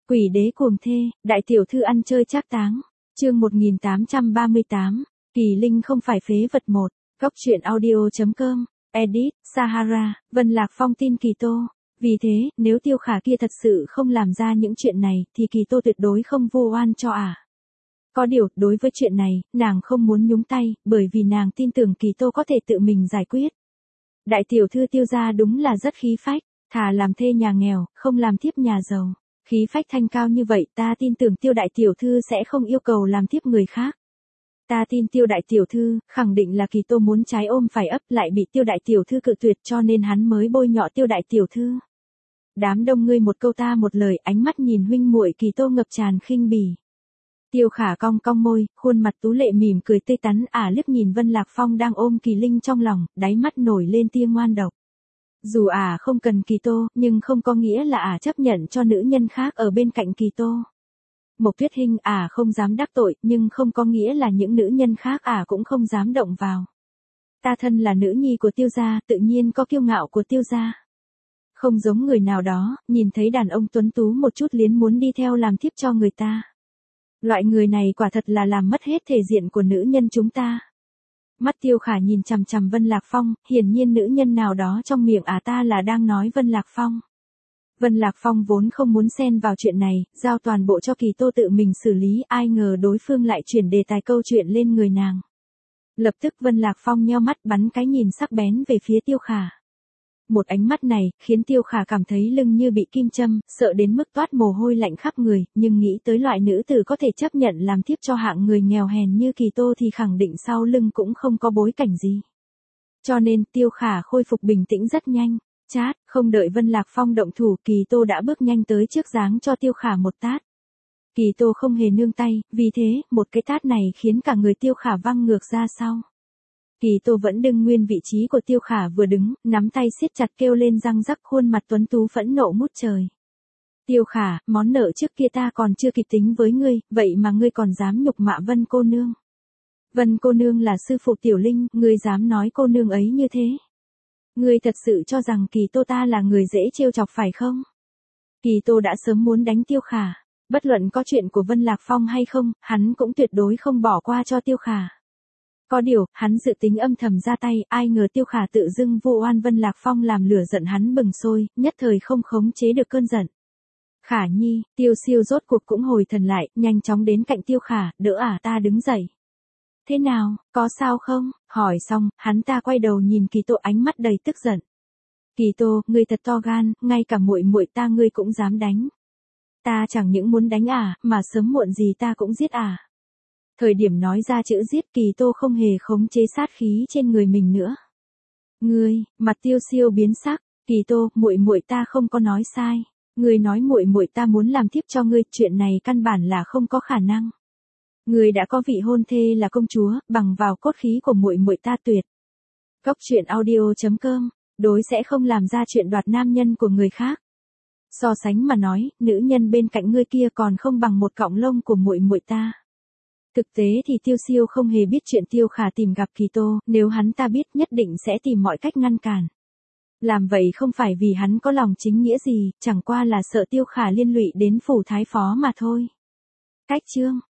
Quỷ đế cuồng thê, đại tiểu thư ăn chơi trác táng. Chương 1838. Kỳ Linh không phải phế vật một. Góc truyện audio.com. Edit, Sahara, Vân Lạc Phong tin Kỳ Tô. Vì thế, nếu Tiêu Khả kia thật sự không làm ra những chuyện này, thì Kỳ Tô tuyệt đối không vu oan cho ả. Có điều, đối với chuyện này, nàng không muốn nhúng tay, bởi vì nàng tin tưởng Kỳ Tô có thể tự mình giải quyết. Đại tiểu thư Tiêu gia đúng là rất khí phách, thà làm thê nhà nghèo, không làm thiếp nhà giàu. Khí phách thanh cao như vậy, ta tin tưởng Tiêu đại tiểu thư sẽ không yêu cầu làm thiếp người khác. Ta tin Tiêu đại tiểu thư, khẳng định là Kỳ Tô muốn trái ôm phải ấp, lại bị Tiêu đại tiểu thư cự tuyệt, cho nên hắn mới bôi nhọ Tiêu đại tiểu thư. Đám đông ngươi một câu ta một lời, ánh mắt nhìn huynh muội Kỳ Tô ngập tràn khinh bỉ. Tiêu Khả cong cong môi, khuôn mặt tú lệ mỉm cười tươi tắn, liếc nhìn Vân Lạc Phong đang ôm Kỳ Linh trong lòng, đáy mắt nổi lên tia ngoan độc. Dù không cần Kỳ Tô, nhưng không có nghĩa là chấp nhận cho nữ nhân khác ở bên cạnh Kỳ Tô. Mộc Tuyết Hinh không dám đắc tội, nhưng không có nghĩa là những nữ nhân khác cũng không dám động vào. Ta thân là nữ nhi của Tiêu gia, tự nhiên có kiêu ngạo của Tiêu gia. Không giống người nào đó, nhìn thấy đàn ông tuấn tú một chút liền muốn đi theo làm thiếp cho người ta. Loại người này quả thật là làm mất hết thể diện của nữ nhân chúng ta. Mắt Tiêu Khả nhìn chằm chằm Vân Lạc Phong, hiển nhiên nữ nhân nào đó trong miệng ta là đang nói Vân Lạc Phong. Vân Lạc Phong vốn không muốn xen vào chuyện này, giao toàn bộ cho Kỳ Tô tự mình xử lý, ai ngờ đối phương lại chuyển đề tài câu chuyện lên người nàng. Lập tức Vân Lạc Phong nheo mắt bắn cái nhìn sắc bén về phía Tiêu Khả. Một ánh mắt này, khiến Tiêu Khả cảm thấy lưng như bị kim châm, sợ đến mức toát mồ hôi lạnh khắp người, nhưng nghĩ tới loại nữ tử có thể chấp nhận làm thiếp cho hạng người nghèo hèn như Kỳ Tô thì khẳng định sau lưng cũng không có bối cảnh gì. Cho nên, Tiêu Khả khôi phục bình tĩnh rất nhanh. Chát, không đợi Vân Lạc Phong động thủ, Kỳ Tô đã bước nhanh tới trước giáng cho Tiêu Khả một tát. Kỳ Tô không hề nương tay, vì thế, một cái tát này khiến cả người Tiêu Khả văng ngược ra sau. Kỳ Tô vẫn đứng nguyên vị trí của Tiêu Khả vừa đứng, nắm tay siết chặt kêu lên răng rắc, khuôn mặt tuấn tú phẫn nộ ngút trời. Tiêu Khả, món nợ trước kia ta còn chưa kịp tính với ngươi, vậy mà ngươi còn dám nhục mạ Vân cô nương. Vân cô nương là sư phụ Tiểu Linh, ngươi dám nói cô nương ấy như thế. Ngươi thật sự cho rằng Kỳ Tô ta là người dễ trêu chọc phải không? Kỳ Tô đã sớm muốn đánh Tiêu Khả. Bất luận có chuyện của Vân Lạc Phong hay không, hắn cũng tuyệt đối không bỏ qua cho Tiêu Khả. Có điều, hắn dự tính âm thầm ra tay, ai ngờ Tiêu Khả tự dưng vu oan Vân Lạc Phong làm lửa giận hắn bừng sôi, nhất thời không khống chế được cơn giận. Khả nhi, Tiêu Siêu rốt cuộc cũng hồi thần lại, nhanh chóng đến cạnh Tiêu Khả, đỡ ta đứng dậy. Thế nào, có sao không? Hỏi xong, hắn ta quay đầu nhìn Kỳ Tô ánh mắt đầy tức giận. Kỳ Tô, ngươi thật to gan, ngay cả muội muội ta ngươi cũng dám đánh. Ta chẳng những muốn đánh mà sớm muộn gì ta cũng giết Thời điểm nói ra chữ giết, Kỳ Tô không hề khống chế sát khí trên người mình nữa. Ngươi, mặt Tiêu Siêu biến sắc, Kỳ Tô, muội muội ta không có nói sai. Ngươi nói muội muội ta muốn làm thiếp cho ngươi, chuyện này căn bản là không có khả năng. Ngươi đã có vị hôn thê là công chúa, bằng vào cốt khí của muội muội ta tuyệt. Góc truyện audio.com, đối sẽ không làm ra chuyện đoạt nam nhân của người khác. So sánh mà nói, nữ nhân bên cạnh ngươi kia còn không bằng một cọng lông của muội muội ta. Thực tế thì Tiêu Siêu không hề biết chuyện Tiêu Khả tìm gặp Kỳ Tô, nếu hắn ta biết nhất định sẽ tìm mọi cách ngăn cản. Làm vậy không phải vì hắn có lòng chính nghĩa gì, chẳng qua là sợ Tiêu Khả liên lụy đến phủ thái phó mà thôi. Cách chương